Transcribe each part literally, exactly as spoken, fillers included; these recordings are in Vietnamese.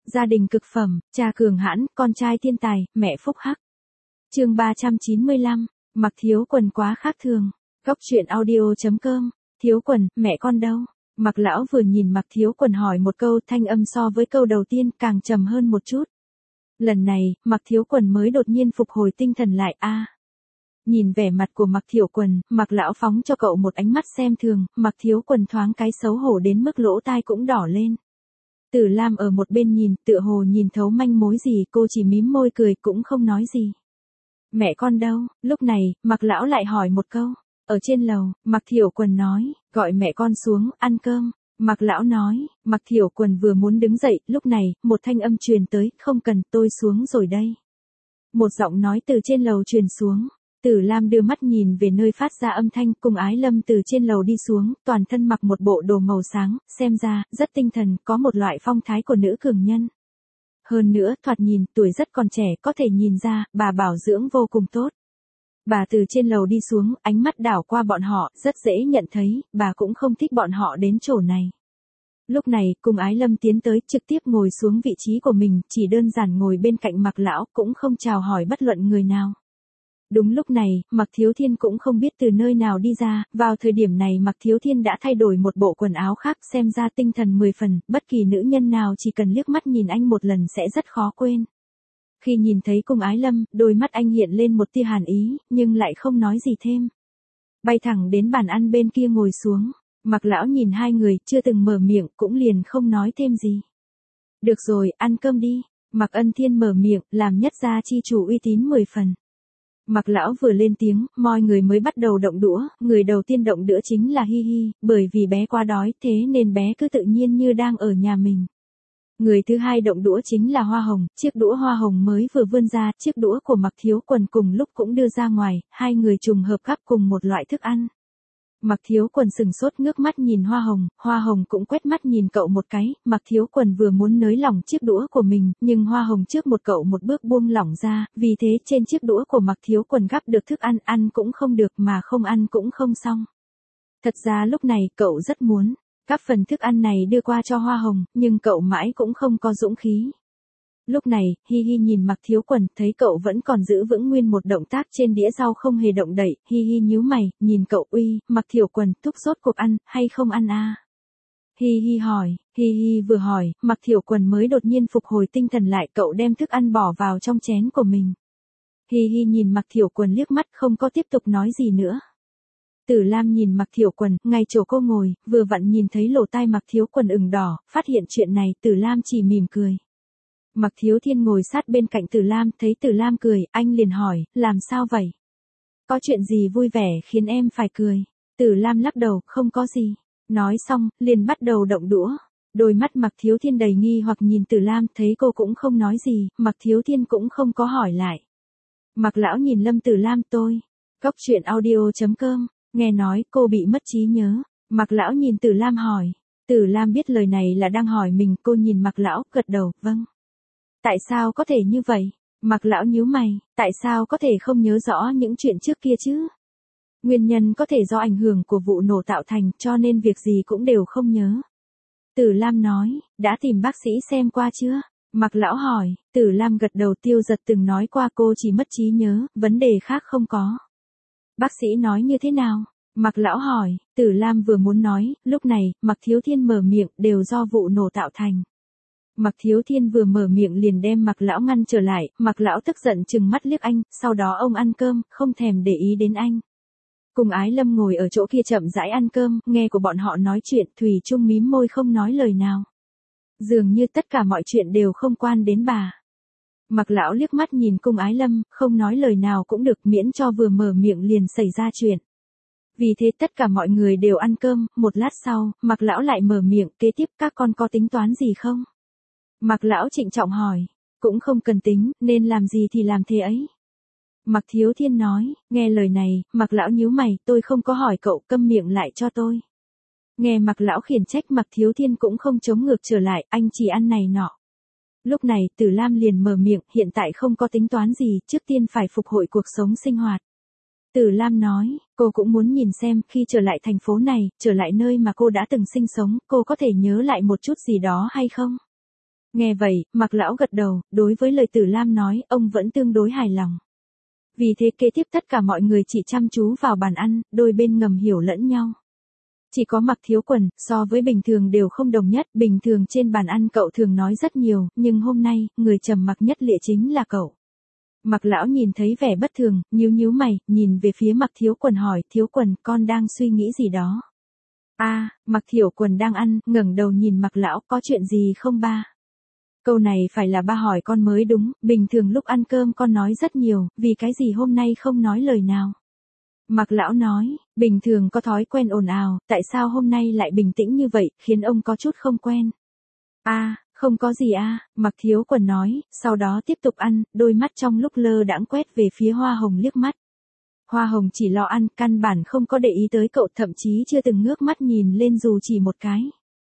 Gia đình cực phẩm, cha cường hãn, con trai thiên tài, mẹ phúc hắc. Chương ba trăm chín mươi lăm, mặc thiếu quần quá khác thường. Góc truyện audio chấm com. Thiếu quần, mẹ con đâu? Mặc lão vừa nhìn mặc thiếu quần hỏi một câu, thanh âm so với câu đầu tiên càng trầm hơn một chút. Lần này, mặc thiếu quần mới đột nhiên phục hồi tinh thần lại. A. Nhìn vẻ mặt của mặc thiếu quần, mặc lão phóng cho cậu một ánh mắt xem thường, mặc thiếu quần thoáng cái xấu hổ đến mức lỗ tai cũng đỏ lên. Tử Lam ở một bên nhìn, tựa hồ nhìn thấu manh mối gì, cô chỉ mím môi cười cũng không nói gì. Mẹ con đâu? Lúc này, mặc lão lại hỏi một câu. Ở trên lầu, mặc thiểu quần nói, gọi mẹ con xuống, ăn cơm. Mặc lão nói, mặc thiểu quần vừa muốn đứng dậy, lúc này, một thanh âm truyền tới, không cần, tôi xuống rồi đây. Một giọng nói từ trên lầu truyền xuống. Tử Lam đưa mắt nhìn về nơi phát ra âm thanh, cùng Ái Lâm từ trên lầu đi xuống, toàn thân mặc một bộ đồ màu sáng, xem ra, rất tinh thần, có một loại phong thái của nữ cường nhân. Hơn nữa, thoạt nhìn, tuổi rất còn trẻ, có thể nhìn ra, bà bảo dưỡng vô cùng tốt. Bà từ trên lầu đi xuống, ánh mắt đảo qua bọn họ, rất dễ nhận thấy, bà cũng không thích bọn họ đến chỗ này. Lúc này, cùng Ái Lâm tiến tới, trực tiếp ngồi xuống vị trí của mình, chỉ đơn giản ngồi bên cạnh mặc lão, cũng không chào hỏi bất luận người nào. Đúng lúc này, Mặc Thiếu Thiên cũng không biết từ nơi nào đi ra, vào thời điểm này Mặc Thiếu Thiên đã thay đổi một bộ quần áo khác, xem ra tinh thần mười phần, bất kỳ nữ nhân nào chỉ cần liếc mắt nhìn anh một lần sẽ rất khó quên. Khi nhìn thấy cùng Ái Lâm, đôi mắt anh hiện lên một tia hàn ý, nhưng lại không nói gì thêm. Bay thẳng đến bàn ăn bên kia ngồi xuống, Mặc lão nhìn hai người, chưa từng mở miệng, cũng liền không nói thêm gì. Được rồi, ăn cơm đi. Mặc Ân Thiên mở miệng, làm nhất gia chi chủ uy tín mười phần. Mặc lão vừa lên tiếng, mọi người mới bắt đầu động đũa, người đầu tiên động đũa chính là Hi Hi, bởi vì bé quá đói, thế nên bé cứ tự nhiên như đang ở nhà mình. Người thứ hai động đũa chính là Hoa Hồng, chiếc đũa Hoa Hồng mới vừa vươn ra, chiếc đũa của Mặc Thiếu Quần cùng lúc cũng đưa ra ngoài, hai người trùng hợp gắp cùng một loại thức ăn. Mặc Thiếu Quần sừng sốt ngước mắt nhìn Hoa Hồng, Hoa Hồng cũng quét mắt nhìn cậu một cái, Mặc Thiếu Quần vừa muốn nới lỏng chiếc đũa của mình, nhưng Hoa Hồng trước một cậu một bước buông lỏng ra, vì thế trên chiếc đũa của Mặc Thiếu Quần gắp được thức ăn, ăn cũng không được mà không ăn cũng không xong. Thật ra lúc này cậu rất muốn gắp phần thức ăn này đưa qua cho Hoa Hồng, nhưng cậu mãi cũng không có dũng khí. Lúc này, Hi Hi nhìn Mặc Thiếu Quần, thấy cậu vẫn còn giữ vững nguyên một động tác trên đĩa rau không hề động đậy, Hi Hi nhíu mày, nhìn cậu uy, Mặc Thiếu Quần, thúc rốt cuộc ăn, hay không ăn à? Hi Hi hỏi, Hi Hi vừa hỏi, Mặc Thiếu Quần mới đột nhiên phục hồi tinh thần lại, cậu đem thức ăn bỏ vào trong chén của mình. Hi Hi nhìn Mặc Thiếu Quần liếc mắt không có tiếp tục nói gì nữa. Tử Lam nhìn Mặc Thiếu Quần, ngay chỗ cô ngồi, vừa vặn nhìn thấy lỗ tai Mặc Thiếu Quần ửng đỏ, phát hiện chuyện này, Tử Lam chỉ mỉm cười. Mặc Thiếu Thiên ngồi sát bên cạnh Tử Lam, thấy Tử Lam cười, anh liền hỏi, làm sao vậy? Có chuyện gì vui vẻ khiến em phải cười? Tử Lam lắc đầu, không có gì. Nói xong, liền bắt đầu động đũa. Đôi mắt Mặc Thiếu Thiên đầy nghi hoặc nhìn Tử Lam, thấy cô cũng không nói gì, Mặc Thiếu Thiên cũng không có hỏi lại. Mặc lão nhìn Lâm Tử Lam, tôi. Góc truyện audio chấm com, nghe nói cô bị mất trí nhớ. Mặc lão nhìn Tử Lam hỏi. Tử Lam biết lời này là đang hỏi mình, cô nhìn Mặc lão, gật đầu, vâng. Tại sao có thể như vậy? Mặc lão nhíu mày, tại sao có thể không nhớ rõ những chuyện trước kia chứ? Nguyên nhân có thể do ảnh hưởng của vụ nổ tạo thành, cho nên việc gì cũng đều không nhớ. Tử Lam nói, đã tìm bác sĩ xem qua chưa? Mặc lão hỏi, Tử Lam gật đầu, Tiêu Giật từng nói qua cô chỉ mất trí nhớ, vấn đề khác không có. Bác sĩ nói như thế nào? Mặc lão hỏi, Tử Lam vừa muốn nói, lúc này, Mặc Thiếu Thiên mở miệng, đều do vụ nổ tạo thành. Mặc Thiếu Thiên vừa mở miệng liền đem Mặc lão ngăn trở lại, Mặc lão tức giận trừng mắt liếc anh, sau đó ông ăn cơm, không thèm để ý đến anh. Cùng Ái Lâm ngồi ở chỗ kia chậm rãi ăn cơm, nghe của bọn họ nói chuyện, thủy chung mím môi không nói lời nào. Dường như tất cả mọi chuyện đều không quan đến bà. Mặc lão liếc mắt nhìn Cung Ái Lâm, không nói lời nào cũng được, miễn cho vừa mở miệng liền xảy ra chuyện. Vì thế tất cả mọi người đều ăn cơm, một lát sau, Mặc lão lại mở miệng, kế tiếp các con có tính toán gì không? Mặc lão trịnh trọng hỏi, cũng không cần tính, nên làm gì thì làm thế ấy. Mặc Thiếu Thiên nói, nghe lời này, Mặc lão nhíu mày, tôi không có hỏi cậu, câm miệng lại cho tôi. Nghe Mặc lão khiển trách, Mặc Thiếu Thiên cũng không chống ngược trở lại, anh chỉ ăn này nọ. Lúc này, Tử Lam liền mở miệng, hiện tại không có tính toán gì, trước tiên phải phục hồi cuộc sống sinh hoạt. Tử Lam nói, cô cũng muốn nhìn xem, khi trở lại thành phố này, trở lại nơi mà cô đã từng sinh sống, cô có thể nhớ lại một chút gì đó hay không? Nghe vậy, Mạc lão gật đầu, đối với lời Tử Lam nói, ông vẫn tương đối hài lòng. Vì thế kế tiếp tất cả mọi người chỉ chăm chú vào bàn ăn, đôi bên ngầm hiểu lẫn nhau. Chỉ có Mạc Thiếu Quần, so với bình thường đều không đồng nhất, bình thường trên bàn ăn cậu thường nói rất nhiều, nhưng hôm nay, người trầm mặc nhất lịa chính là cậu. Mạc lão nhìn thấy vẻ bất thường, nhíu nhíu mày, nhìn về phía Mạc Thiếu Quần hỏi, Thiếu Quần, con đang suy nghĩ gì đó? A, à, Mạc Thiếu Quần đang ăn, ngẩng đầu nhìn Mạc lão, có chuyện gì không ba? Câu này phải là ba hỏi con mới đúng, bình thường lúc ăn cơm con nói rất nhiều, vì cái gì hôm nay không nói lời nào? Mạc lão nói, bình thường có thói quen ồn ào, tại sao hôm nay lại bình tĩnh như vậy, khiến ông có chút không quen. A, à, không có gì a, à, Mạc Thiếu Quần nói, sau đó tiếp tục ăn, đôi mắt trong lúc lơ đãng quét về phía Hoa Hồng liếc mắt. Hoa Hồng chỉ lo ăn, căn bản không có để ý tới cậu, thậm chí chưa từng ngước mắt nhìn lên dù chỉ một cái.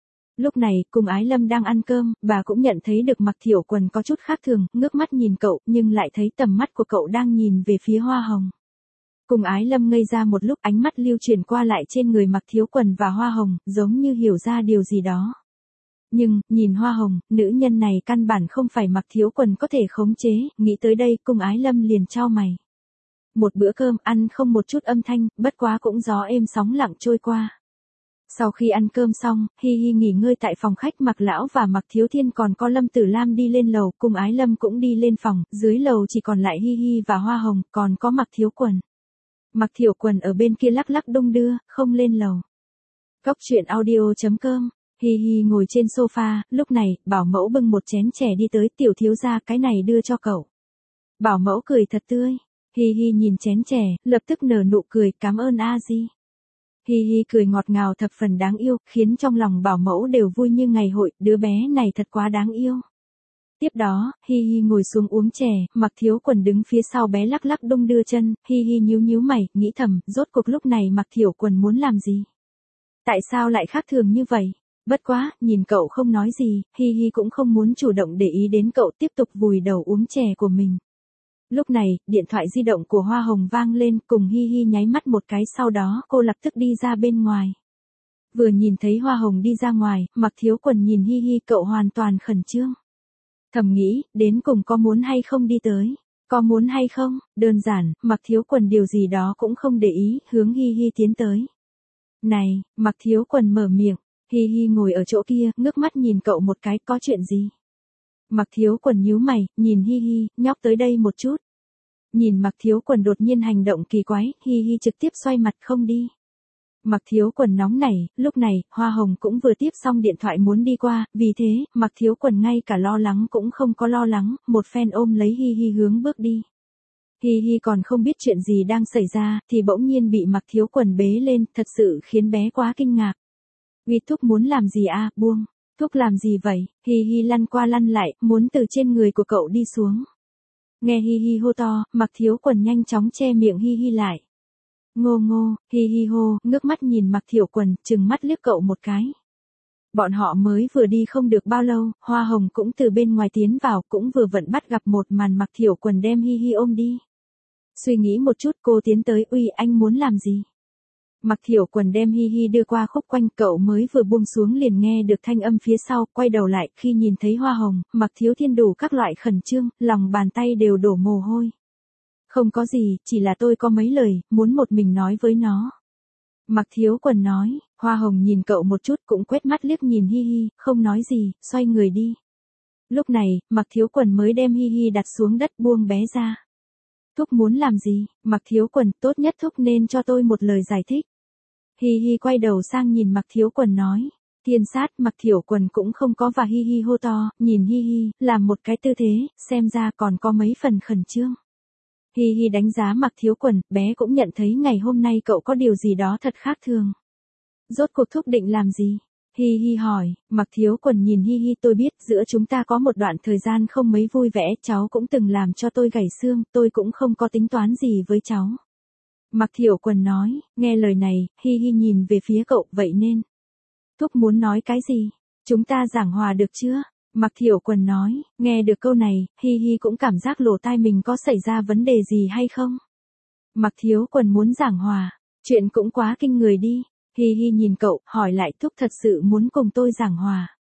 Lúc này, cùng Ái Lâm đang ăn cơm, bà cũng nhận thấy được Mạc Thiểu Quần có chút khác thường, ngước mắt nhìn cậu, nhưng lại thấy tầm mắt của cậu đang nhìn về phía Hoa Hồng. Cùng Ái Lâm ngây ra một lúc, ánh mắt lưu truyền qua lại trên người Mạc Thiếu Quần và Hoa Hồng, giống như hiểu ra điều gì đó. Nhưng, nhìn Hoa Hồng, nữ nhân này căn bản không phải Mạc Thiếu Quần có thể khống chế, nghĩ tới đây, cùng Ái Lâm liền chau mày. Một bữa cơm ăn không một chút âm thanh, bất quá cũng gió êm sóng lặng trôi qua. Sau khi ăn cơm xong, Hi Hi nghỉ ngơi tại phòng khách, Mạc lão và Mạc Thiếu Thiên còn có Lâm Tử Lam đi lên lầu, cùng Ái Lâm cũng đi lên phòng, dưới lầu chỉ còn lại Hi Hi và Hoa Hồng, còn có Mạc Thiếu Quần. Mạc Thiểu Quần ở bên kia lắc lắc đung đưa, không lên lầu. Cốc truyện audio chấm com. Hi Hi ngồi trên sofa, lúc này, bảo mẫu bưng một chén chè đi tới, tiểu thiếu gia cái này đưa cho cậu. Bảo mẫu cười thật tươi. Hi Hi nhìn chén chè, lập tức nở nụ cười, cảm ơn a di. Hi Hi cười ngọt ngào thập phần đáng yêu, khiến trong lòng bảo mẫu đều vui như ngày hội, đứa bé này thật quá đáng yêu. Tiếp đó, Hi Hi ngồi xuống uống chè, Mạc Thiếu Quần đứng phía sau bé lắc lắc đung đưa chân, Hi Hi nhíu nhíu mày, nghĩ thầm, rốt cuộc lúc này Mạc Thiểu Quần muốn làm gì? Tại sao lại khác thường như vậy? Bất quá, nhìn cậu không nói gì, Hi Hi cũng không muốn chủ động để ý đến cậu, tiếp tục vùi đầu uống chè của mình. Lúc này, điện thoại di động của Hoa Hồng vang lên, cùng Hi Hi nháy mắt một cái, sau đó cô lập tức đi ra bên ngoài. Vừa nhìn thấy Hoa Hồng đi ra ngoài, Mạc Thiếu Quần nhìn Hi Hi, cậu hoàn toàn khẩn trương. Thầm nghĩ, đến cùng có muốn hay không đi tới? Có muốn hay không? Đơn giản, Mạc Thiếu Quần điều gì đó cũng không để ý, hướng Hi Hi tiến tới. Này, Mạc Thiếu Quần mở miệng, Hi Hi ngồi ở chỗ kia, ngước mắt nhìn cậu một cái, có chuyện gì? Mạc Thiếu Quần nhíu mày, nhìn Hi Hi, nhóc tới đây một chút. Nhìn Mạc Thiếu Quần đột nhiên hành động kỳ quái, Hi Hi trực tiếp xoay mặt không đi. Mạc Thiếu Quần nóng nảy, lúc này, Hoa Hồng cũng vừa tiếp xong điện thoại muốn đi qua, vì thế, Mạc Thiếu Quần ngay cả lo lắng cũng không có lo lắng, một phen ôm lấy Hi Hi hướng bước đi. Hi Hi còn không biết chuyện gì đang xảy ra, thì bỗng nhiên bị Mạc Thiếu Quần bế lên, thật sự khiến bé quá kinh ngạc. Uy thúc muốn làm gì a, à? Buông. Thúc làm gì vậy? Hi Hi lăn qua lăn lại, muốn từ trên người của cậu đi xuống. Nghe Hi Hi hô to, Mạc Thiếu Quần nhanh chóng che miệng Hi Hi lại. Ngô ngô, Hi Hi hô, ngước mắt nhìn Mạc Thiểu Quần, trừng mắt liếc cậu một cái. Bọn họ mới vừa đi không được bao lâu, Hoa Hồng cũng từ bên ngoài tiến vào, cũng vừa vặn bắt gặp một màn Mạc Thiểu Quần đem Hi Hi ôm đi. Suy nghĩ một chút, cô tiến tới, uy, anh muốn làm gì? Mạc Thiểu Quần đem Hi Hi đưa qua khúc quanh, cậu mới vừa buông xuống liền nghe được thanh âm phía sau, quay đầu lại, khi nhìn thấy Hoa Hồng, Mạc Thiếu Thiên đủ các loại khẩn trương, lòng bàn tay đều đổ mồ hôi. Không có gì, chỉ là tôi có mấy lời, muốn một mình nói với nó. Mạc Thiếu Quần nói, Hoa Hồng nhìn cậu một chút cũng quét mắt liếc nhìn Hi Hi, không nói gì, xoay người đi. Lúc này, Mạc Thiếu Quần mới đem Hi Hi đặt xuống đất buông bé ra. Thúc muốn làm gì? Mạc Thiếu Quần, tốt nhất thúc nên cho tôi một lời giải thích. Hi Hi quay đầu sang nhìn Mạc Thiếu Quần nói. Thiên sát, Mạc Thiểu Quần cũng không có và Hi Hi hô to, nhìn Hi Hi, làm một cái tư thế, xem ra còn có mấy phần khẩn trương. Hi Hi đánh giá Mạc Thiếu Quần, bé cũng nhận thấy ngày hôm nay cậu có điều gì đó thật khác thường. Rốt cuộc thúc định làm gì? Hi Hi hỏi, Mạc Thiếu Quần nhìn Hi Hi, tôi biết giữa chúng ta có một đoạn thời gian không mấy vui vẻ, cháu cũng từng làm cho tôi gãy xương, tôi cũng không có tính toán gì với cháu. Mạc Thiểu Quần nói, nghe lời này, Hi Hi nhìn về phía cậu, vậy nên. Thúc muốn nói cái gì? Chúng ta giảng hòa được chưa? Mạc Thiểu Quần nói, nghe được câu này, Hi Hi cũng cảm giác lỗ tai mình có xảy ra vấn đề gì hay không? Mạc Thiếu Quần muốn giảng hòa, chuyện cũng quá kinh người đi. Hi Hi nhìn cậu, hỏi lại, thúc thật sự muốn cùng tôi giảng hòa.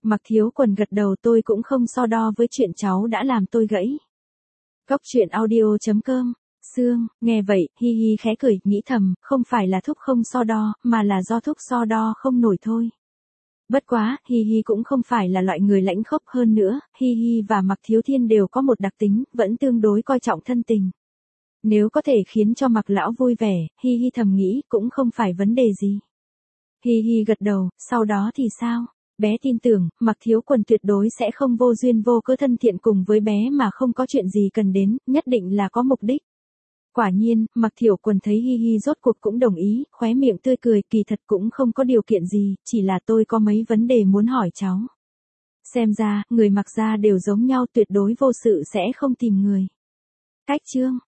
Mặc Thiếu Quần gật đầu, tôi cũng không so đo với chuyện cháu đã làm tôi gãy. Cốc truyện audio chấm com. Sương, nghe vậy, hi hi khẽ cười, nghĩ thầm, không phải là Thúc không so đo, mà là do Thúc so đo không nổi thôi. Bất quá, hi hi cũng không phải là loại người lãnh khốc, hơn nữa, hi hi và Mặc Thiếu Thiên đều có một đặc tính, vẫn tương đối coi trọng thân tình. Nếu có thể khiến cho Mặc lão vui vẻ, hi hi thầm nghĩ, cũng không phải vấn đề gì. Hi hi gật đầu, sau đó thì sao? Bé tin tưởng, Mặc Thiếu Quần tuyệt đối sẽ không vô duyên vô cớ thân thiện cùng với bé mà không có chuyện gì cần đến, nhất định là có mục đích. Quả nhiên, Mặc Thiểu Quần thấy hi hi rốt cuộc cũng đồng ý, khóe miệng tươi cười, kỳ thật cũng không có điều kiện gì, chỉ là tôi có mấy vấn đề muốn hỏi cháu. Xem ra, người Mặc gia đều giống nhau, tuyệt đối vô sự sẽ không tìm người. Cách chương